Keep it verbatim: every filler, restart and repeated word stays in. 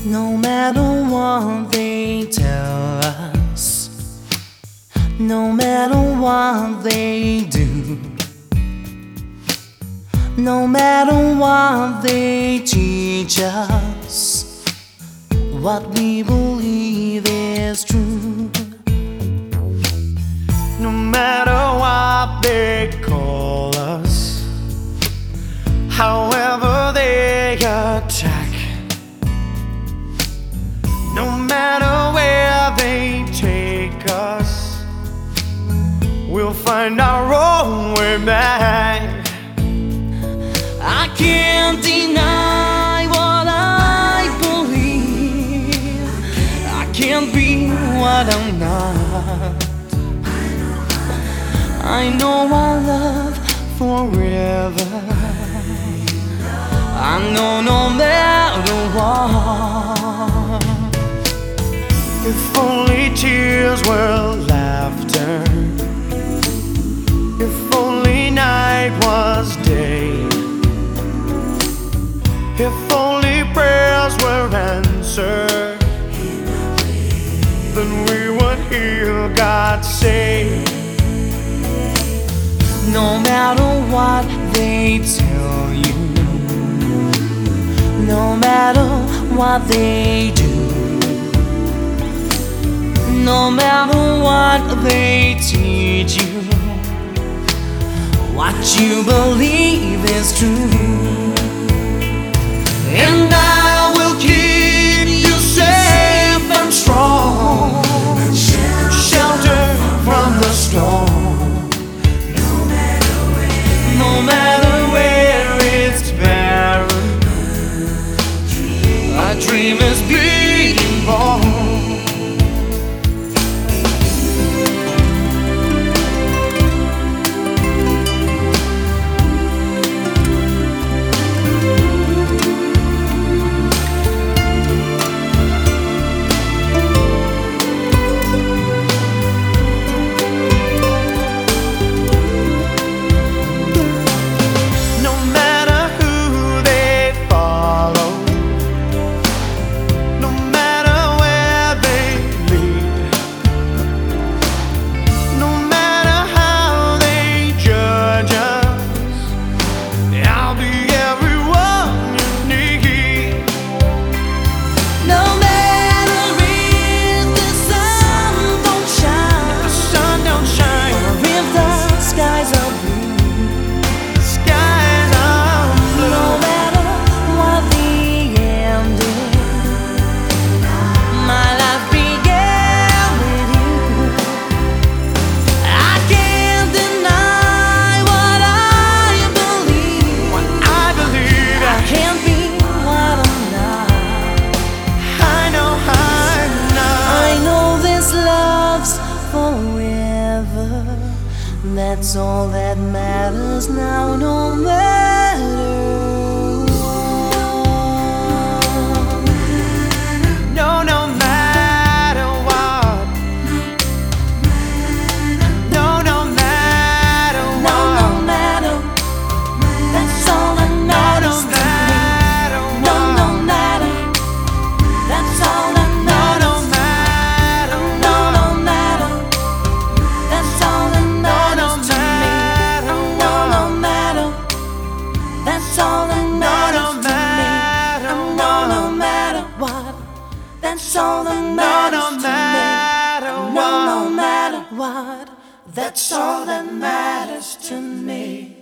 No matter what they tell us, no matter what they do, no matter what they teach us, what we believe is true. No matter what they call us, however they attack, no matter where they take us, we'll find our own way back. I can't deny what I believe. I can't be what I'm not. I know I love forever. I know no matter what. If only tears were laughter, if only night was day, if only prayers were answered, then we would hear God say. No matter what they tell you, no matter what they do, no matter what they teach you, what you believe is true. And I will keep you safe and strong, shelter from the storm. No matter where it's barren, a dream is being born. That's all that matters now, no matter what. No, no matter what. No, no matter what. No, no matter. That's all that matters to me. No, no matter. That's all that matters. No, no matter. No, no matter. That's all that matters. That's all that matters to me. No, no matter what. That's all that matters to me. No, no matter what. That's all that matters to me.